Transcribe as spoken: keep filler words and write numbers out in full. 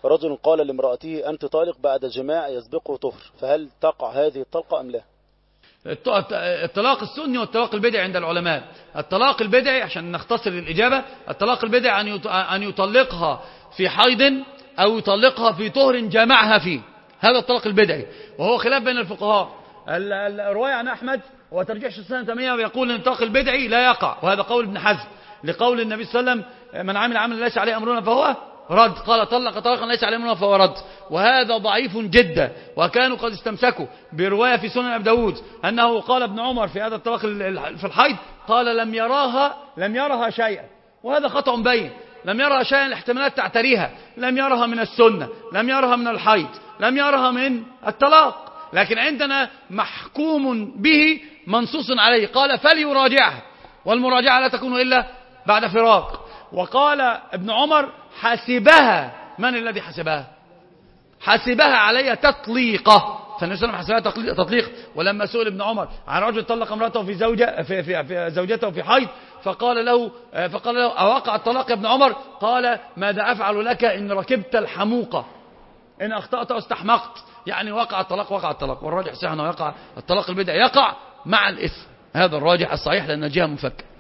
رجل قال لامرأته أنت طالق بعد جماع يسبقه طهر، فهل تقع هذه الطلقة أم لا؟ الطلاق السني والطلاق البدعي عند العلماء. الطلاق البدعي عشان نختصر الإجابة، الطلاق البدعي أن يطلقها في حيض أو يطلقها في طهر جامعها فيه، هذا الطلاق البدعي، وهو خلاف بين الفقهاء. الرواية عن أحمد وترجيح شيخ الإسلام ابن تيمية ويقول أن الطلاق البدعي لا يقع، وهذا قول ابن حزم لقول النبي صلى الله عليه وسلم من عمل عملا ليس عليه أمرنا فهو رد، قال طلق طلاقا ليس عليه أمرنا فهو رد، وهذا ضعيف جدا. وكانوا قد استمسكوا برواية في سنن أبي داود أنه قال ابن عمر في هذا الطلاق في الحيض، قال لم يراها لم يرها شيئا، وهذا خطأ بين، لم يرها شيئا الاحتمالات تعتريها، لم يرها من السنة، لم يرها من الحيض، لم يرها من الطلاق، لكن عندنا محكوم به منصوص عليه، قال فليراجعها، والمراجعة لا تكون إلا بعد فراق. وقال ابن عمر حسبها، من الذي حسبها؟ حسبها علي تطليقة، فالنبي صلى الله عليه وسلم حسبها تطليق. ولما سئل ابن عمر عن رجل طلق امرأته في زوجة في, في, في زوجته في حيض، فقال له فقال له أوقع الطلاق يا ابن عمر؟ قال ماذا أفعل لك إن ركبت الحموقة، إن أخطأت واستحمقت، يعني وقع الطلاق وقع الطلاق. والراجح صحيح أنه يقع الطلاق البدعي، يقع مع الإثم، هذا الراجح الصحيح لأن الجهة منفكة.